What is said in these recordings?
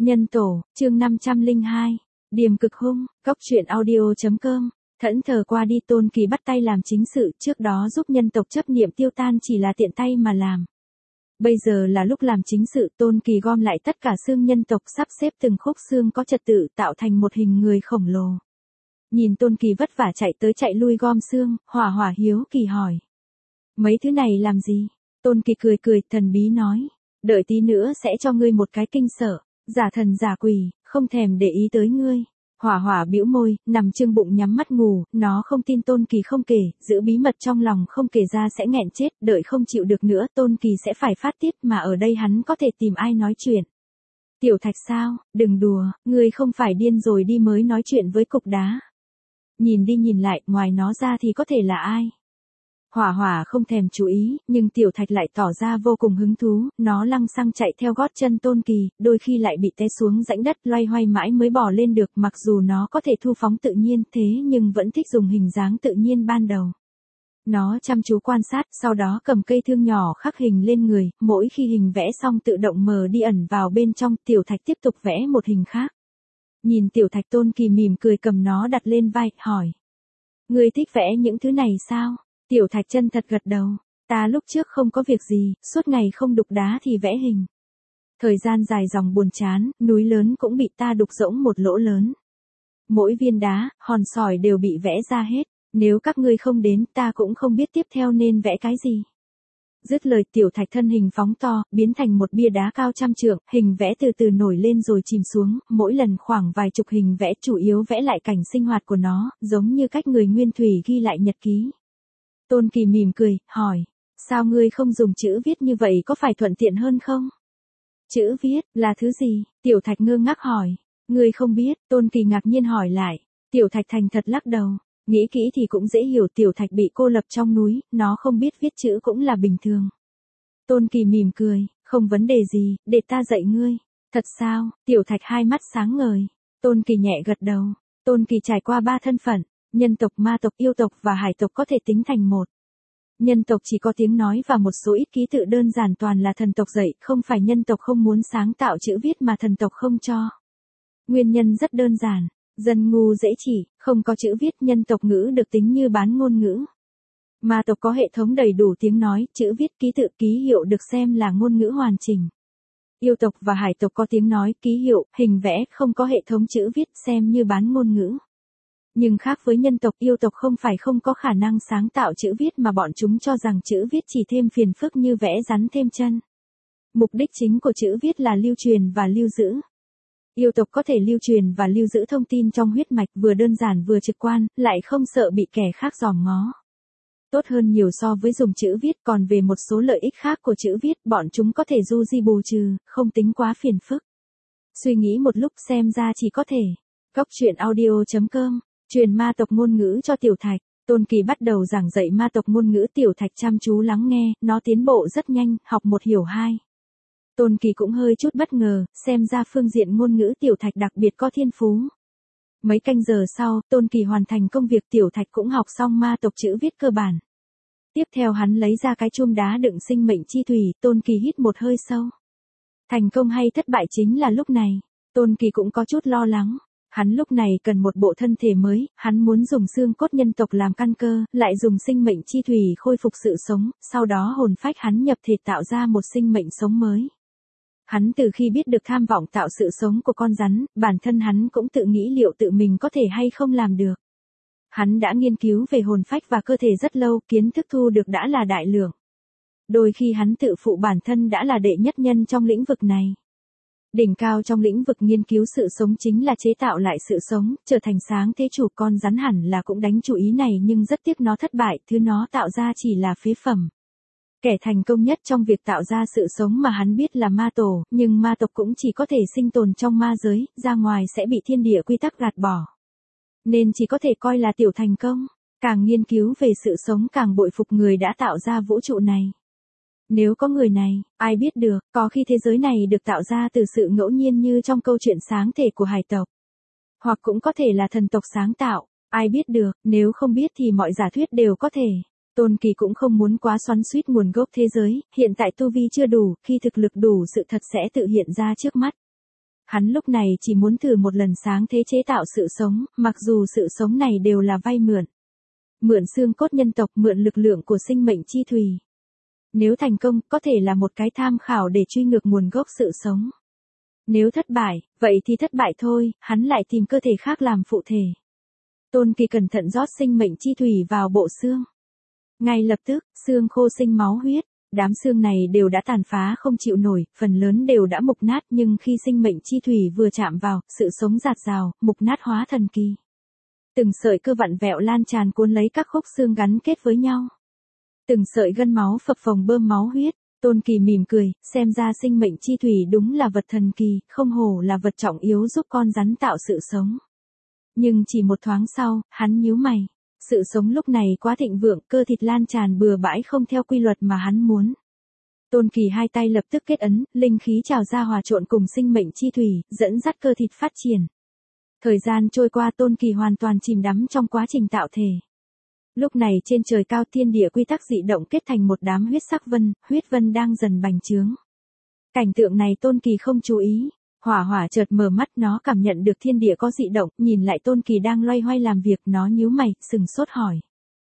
Nhân tổ, chương 502. Điềm cực hung, cóc truyện audio.com. Thẫn thờ qua đi, Tôn Kỳ bắt tay làm chính sự, trước đó giúp nhân tộc chấp niệm tiêu tan chỉ là tiện tay mà làm. Bây giờ là lúc làm chính sự, Tôn Kỳ gom lại tất cả xương nhân tộc, sắp xếp từng khúc xương có trật tự tạo thành một hình người khổng lồ. Nhìn Tôn Kỳ vất vả chạy tới chạy lui gom xương, Hỏa Hỏa hiếu kỳ hỏi. Mấy thứ này làm gì? Tôn Kỳ cười cười, thần bí nói. Đợi tí nữa sẽ cho ngươi một cái kinh sợ, giả thần giả quỷ, không thèm để ý tới ngươi. Hỏa Hỏa bĩu môi, nằm trương bụng nhắm mắt ngủ, nó không tin Tôn Kỳ không kể, giữ bí mật trong lòng không kể ra sẽ nghẹn chết, đợi không chịu được nữa Tôn Kỳ sẽ phải phát tiết, mà ở đây hắn có thể tìm ai nói chuyện. Tiểu Thạch sao, đừng đùa, ngươi không phải điên rồi đi mới nói chuyện với cục đá. Nhìn đi nhìn lại, ngoài nó ra thì có thể là ai? Hỏa Hỏa không thèm chú ý, nhưng Tiểu Thạch lại tỏ ra vô cùng hứng thú, nó lăng xăng chạy theo gót chân Tôn Kỳ, đôi khi lại bị té xuống rãnh đất, loay hoay mãi mới bò lên được, mặc dù nó có thể thu phóng tự nhiên thế nhưng vẫn thích dùng hình dáng tự nhiên ban đầu. Nó chăm chú quan sát, sau đó cầm cây thương nhỏ khắc hình lên người, mỗi khi hình vẽ xong tự động mờ đi ẩn vào bên trong, Tiểu Thạch tiếp tục vẽ một hình khác. Nhìn Tiểu Thạch, Tôn Kỳ mỉm cười cầm nó đặt lên vai, hỏi. Ngươi thích vẽ những thứ này sao? Tiểu Thạch chân thật gật đầu. Ta lúc trước không có việc gì, suốt ngày không đục đá thì vẽ hình. Thời gian dài dòng buồn chán, núi lớn cũng bị ta đục rỗng một lỗ lớn. Mỗi viên đá, hòn sỏi đều bị vẽ ra hết. Nếu các ngươi không đến, ta cũng không biết tiếp theo nên vẽ cái gì. Dứt lời, Tiểu Thạch thân hình phóng to, biến thành một bia đá cao trăm trượng, hình vẽ từ từ nổi lên rồi chìm xuống, mỗi lần khoảng vài chục hình vẽ, chủ yếu vẽ lại cảnh sinh hoạt của nó, giống như cách người nguyên thủy ghi lại nhật ký. Tôn Kỳ mỉm cười, hỏi, sao ngươi không dùng chữ viết như vậy, có phải thuận tiện hơn không? Chữ viết, là thứ gì? Tiểu Thạch ngơ ngác hỏi. Ngươi không biết, Tôn Kỳ ngạc nhiên hỏi lại. Tiểu Thạch thành thật lắc đầu. Nghĩ kỹ thì cũng dễ hiểu, Tiểu Thạch bị cô lập trong núi, nó không biết viết chữ cũng là bình thường. Tôn Kỳ mỉm cười, không vấn đề gì, để ta dạy ngươi. Thật sao? Tiểu Thạch hai mắt sáng ngời. Tôn Kỳ nhẹ gật đầu. Tôn Kỳ trải qua 3 thân phận, nhân tộc, ma tộc, yêu tộc và hải tộc có thể tính thành một. Nhân tộc chỉ có tiếng nói và một số ít ký tự đơn giản, toàn là thần tộc dạy, không phải nhân tộc không muốn sáng tạo chữ viết mà thần tộc không cho. Nguyên nhân rất đơn giản. Dân ngu dễ chỉ, không có chữ viết, nhân tộc ngữ được tính như bán ngôn ngữ. Ma tộc có hệ thống đầy đủ tiếng nói, chữ viết, ký tự, ký hiệu được xem là ngôn ngữ hoàn chỉnh. Yêu tộc và hải tộc có tiếng nói, ký hiệu, hình vẽ, không có hệ thống chữ viết, xem như bán ngôn ngữ. Nhưng khác với nhân tộc, yêu tộc không phải không có khả năng sáng tạo chữ viết mà bọn chúng cho rằng chữ viết chỉ thêm phiền phức như vẽ rắn thêm chân. Mục đích chính của chữ viết là lưu truyền và lưu giữ. Yêu tộc có thể lưu truyền và lưu giữ thông tin trong huyết mạch, vừa đơn giản vừa trực quan, lại không sợ bị kẻ khác dòm ngó. Tốt hơn nhiều so với dùng chữ viết, còn về một số lợi ích khác của chữ viết, bọn chúng có thể du di bù trừ, không tính quá phiền phức. Suy nghĩ một lúc xem ra chỉ có thể. Cóc truyện audio.com, truyền ma tộc ngôn ngữ cho Tiểu Thạch. Tôn Kỳ bắt đầu giảng dạy ma tộc ngôn ngữ, Tiểu Thạch chăm chú lắng nghe, nó tiến bộ rất nhanh, học 1 hiểu 2. Tôn Kỳ cũng hơi chút bất ngờ, xem ra phương diện ngôn ngữ Tiểu Thạch đặc biệt có thiên phú. Mấy canh giờ sau, Tôn Kỳ hoàn thành công việc, Tiểu Thạch cũng học xong ma tộc chữ viết cơ bản. Tiếp theo hắn lấy ra cái chum đá đựng sinh mệnh chi thủy, Tôn Kỳ hít một hơi sâu. Thành công hay thất bại chính là lúc này. Tôn Kỳ cũng có chút lo lắng. Hắn lúc này cần một bộ thân thể mới, hắn muốn dùng xương cốt nhân tộc làm căn cơ, lại dùng sinh mệnh chi thủy khôi phục sự sống, sau đó hồn phách hắn nhập thể tạo ra một sinh mệnh sống mới. Hắn từ khi biết được tham vọng tạo sự sống của con rắn, bản thân hắn cũng tự nghĩ liệu tự mình có thể hay không làm được. Hắn đã nghiên cứu về hồn phách và cơ thể rất lâu, kiến thức thu được đã là đại lượng. Đôi khi hắn tự phụ bản thân đã là đệ nhất nhân trong lĩnh vực này. Đỉnh cao trong lĩnh vực nghiên cứu sự sống chính là chế tạo lại sự sống, trở thành sáng thế chủ. Con rắn hẳn là cũng đánh chủ ý này, nhưng rất tiếc nó thất bại, thứ nó tạo ra chỉ là phế phẩm. Kẻ thành công nhất trong việc tạo ra sự sống mà hắn biết là ma tổ, nhưng ma tộc cũng chỉ có thể sinh tồn trong ma giới, ra ngoài sẽ bị thiên địa quy tắc gạt bỏ. Nên chỉ có thể coi là tiểu thành công. Càng nghiên cứu về sự sống càng bội phục người đã tạo ra vũ trụ này. Nếu có người này, ai biết được, có khi thế giới này được tạo ra từ sự ngẫu nhiên như trong câu chuyện sáng thể của hải tộc. Hoặc cũng có thể là thần tộc sáng tạo, ai biết được, nếu không biết thì mọi giả thuyết đều có thể. Tôn Kỳ cũng không muốn quá xoắn xuýt nguồn gốc thế giới, hiện tại tu vi chưa đủ, khi thực lực đủ sự thật sẽ tự hiện ra trước mắt. Hắn lúc này chỉ muốn thử một lần sáng thế chế tạo sự sống, mặc dù sự sống này đều là vay mượn. Mượn xương cốt nhân tộc, mượn lực lượng của sinh mệnh chi thủy. Nếu thành công, có thể là một cái tham khảo để truy ngược nguồn gốc sự sống. Nếu thất bại, vậy thì thất bại thôi, hắn lại tìm cơ thể khác làm phụ thể. Tôn Kỳ cẩn thận rót sinh mệnh chi thủy vào bộ xương. Ngay lập tức, xương khô sinh máu huyết. Đám xương này đều đã tàn phá không chịu nổi, phần lớn đều đã mục nát, nhưng khi sinh mệnh chi thủy vừa chạm vào, sự sống rạt rào, mục nát hóa thần kỳ. Từng sợi cơ vặn vẹo lan tràn cuốn lấy các khúc xương gắn kết với nhau. Từng sợi gân máu phập phồng bơm máu huyết. Tôn Kỳ mỉm cười, xem ra sinh mệnh chi thủy đúng là vật thần kỳ, không hổ là vật trọng yếu giúp con rắn tạo sự sống. Nhưng chỉ một thoáng sau, hắn nhíu mày. Sự sống lúc này quá thịnh vượng, cơ thịt lan tràn bừa bãi không theo quy luật mà hắn muốn. Tôn Kỳ hai tay lập tức kết ấn, linh khí trào ra hòa trộn cùng sinh mệnh chi thủy, dẫn dắt cơ thịt phát triển. Thời gian trôi qua, Tôn Kỳ hoàn toàn chìm đắm trong quá trình tạo thể. Lúc này trên trời cao, thiên địa quy tắc dị động kết thành một đám huyết vân đang dần bành trướng. Cảnh tượng này Tôn Kỳ không chú ý. Hỏa Hỏa chợt mở mắt, nó cảm nhận được thiên địa có dị động, nhìn lại Tôn Kỳ đang loay hoay làm việc, nó nhíu mày, sừng sốt hỏi.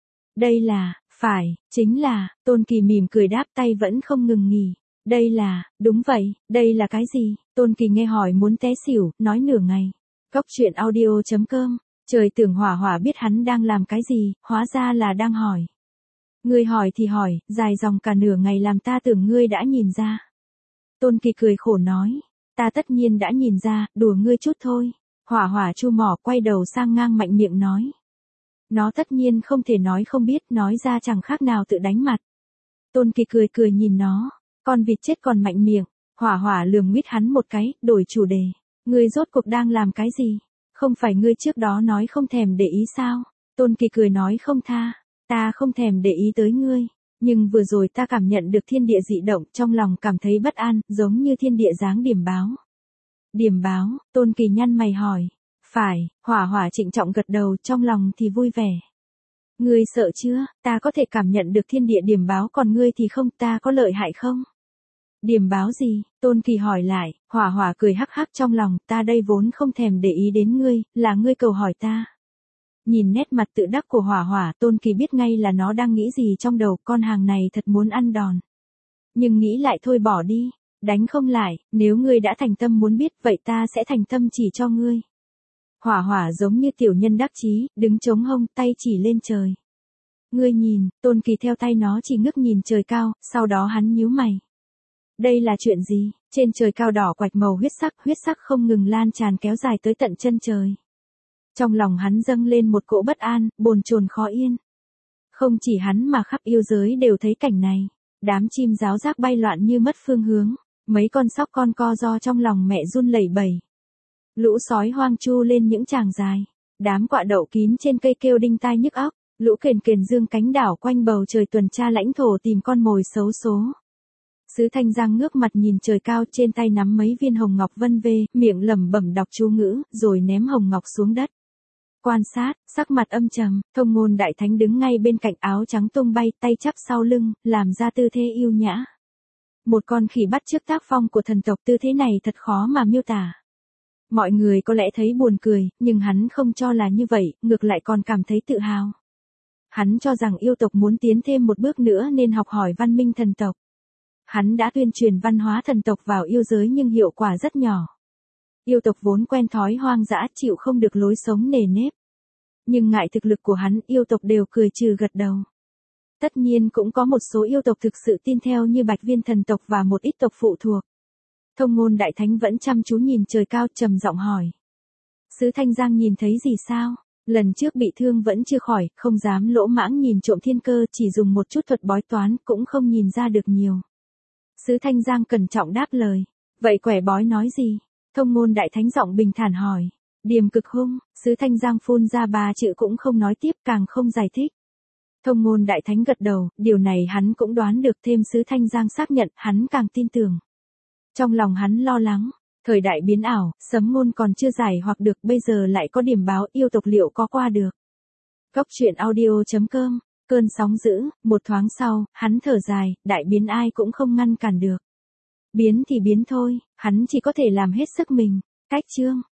Đây là, phải, chính là, Tôn Kỳ mỉm cười đáp, tay vẫn không ngừng nghỉ. Đây là, đúng vậy, đây là cái gì? Tôn Kỳ nghe hỏi muốn té xỉu, nói nửa ngày. Góc truyện audio.com, trời tưởng Hỏa Hỏa biết hắn đang làm cái gì, hóa ra là đang hỏi. Ngươi hỏi thì hỏi, dài dòng cả nửa ngày làm ta tưởng ngươi đã nhìn ra. Tôn Kỳ cười khổ nói. Ta tất nhiên đã nhìn ra, đùa ngươi chút thôi. Hỏa Hỏa chu mỏ quay đầu sang ngang mạnh miệng nói. Nó tất nhiên không thể nói không biết, nói ra chẳng khác nào tự đánh mặt. Tôn Kỳ cười cười nhìn nó, con vịt chết còn mạnh miệng. Hỏa Hỏa lườm nguyết hắn một cái, đổi chủ đề. Ngươi rốt cuộc đang làm cái gì? Không phải ngươi trước đó nói không thèm để ý sao? Tôn Kỳ cười nói không tha, ta không thèm để ý tới ngươi. Nhưng vừa rồi ta cảm nhận được thiên địa dị động, trong lòng cảm thấy bất an, giống như thiên địa giáng điểm báo. Điểm báo? Tôn Kỳ nhăn mày hỏi. Phải, Hỏa Hỏa trịnh trọng gật đầu, trong lòng thì vui vẻ. Ngươi sợ chưa, ta có thể cảm nhận được thiên địa điểm báo, còn ngươi thì không, ta có lợi hại không? Điểm báo gì? Tôn Kỳ hỏi lại. Hỏa Hỏa cười hắc hắc trong lòng, ta đây vốn không thèm để ý đến ngươi, là ngươi cầu hỏi ta. Nhìn nét mặt tự đắc của Hỏa Hỏa, Tôn Kỳ biết ngay là nó đang nghĩ gì trong đầu, con hàng này thật muốn ăn đòn. Nhưng nghĩ lại thôi bỏ đi, đánh không lại, nếu ngươi đã thành tâm muốn biết, vậy ta sẽ thành tâm chỉ cho ngươi. Hỏa Hỏa giống như tiểu nhân đắc chí, đứng chống hông, tay chỉ lên trời. Ngươi nhìn, Tôn Kỳ theo tay nó chỉ ngước nhìn trời cao, sau đó hắn nhíu mày. Đây là chuyện gì? Trên trời cao đỏ quạch màu huyết sắc không ngừng lan tràn kéo dài tới tận chân trời. Trong lòng hắn dâng lên một cỗ bất an, bồn chồn khó yên. Không chỉ hắn mà khắp yêu giới đều thấy cảnh này. Đám chim ráo rác bay loạn như mất phương hướng. Mấy con sóc con co ro trong lòng mẹ run lẩy bẩy. Lũ sói hoang chu lên những tràng dài. Đám quạ đậu kín trên cây kêu đinh tai nhức óc. Lũ kền kền dương cánh đảo quanh bầu trời tuần tra lãnh thổ tìm con mồi xấu số. Sứ Thanh Giang ngước mặt nhìn trời cao, trên tay nắm mấy viên hồng ngọc vân vê, miệng lẩm bẩm đọc chú ngữ, rồi ném hồng ngọc xuống đất. Quan sát, sắc mặt âm trầm, Thông Ngôn Đại Thánh đứng ngay bên cạnh, áo trắng tung bay, tay chắp sau lưng, làm ra tư thế yêu nhã. Một con khỉ bắt chước tác phong của thần tộc, tư thế này thật khó mà miêu tả. Mọi người có lẽ thấy buồn cười, nhưng hắn không cho là như vậy, ngược lại còn cảm thấy tự hào. Hắn cho rằng yêu tộc muốn tiến thêm một bước nữa nên học hỏi văn minh thần tộc. Hắn đã tuyên truyền văn hóa thần tộc vào yêu giới nhưng hiệu quả rất nhỏ. Yêu tộc vốn quen thói hoang dã, chịu không được lối sống nề nếp. Nhưng ngại thực lực của hắn, yêu tộc đều cười trừ gật đầu. Tất nhiên cũng có một số yêu tộc thực sự tin theo như Bạch Viên thần tộc và một ít tộc phụ thuộc. Thông Ngôn Đại Thánh vẫn chăm chú nhìn trời cao, trầm giọng hỏi. Sứ Thanh Giang nhìn thấy gì sao? Lần trước bị thương vẫn chưa khỏi, không dám lỗ mãng nhìn trộm thiên cơ, chỉ dùng một chút thuật bói toán cũng không nhìn ra được nhiều. Sứ Thanh Giang cẩn trọng đáp lời. Vậy quẻ bói nói gì? Thông Ngôn Đại Thánh giọng bình thản hỏi. Điềm cực hung. Sứ Thanh Giang phun ra 3 chữ cũng không nói tiếp, càng không giải thích. Thông Ngôn Đại Thánh gật đầu, điều này hắn cũng đoán được, thêm Sứ Thanh Giang xác nhận, hắn càng tin tưởng. Trong lòng hắn lo lắng, thời đại biến ảo, sấm ngôn còn chưa giải hoặc được, bây giờ lại có điểm báo, yêu tộc liệu có qua được. Góc truyện audio.com, cơn sóng dữ, một thoáng sau, hắn thở dài, đại biến ai cũng không ngăn cản được. Biến thì biến thôi, hắn chỉ có thể làm hết sức mình. Cách chương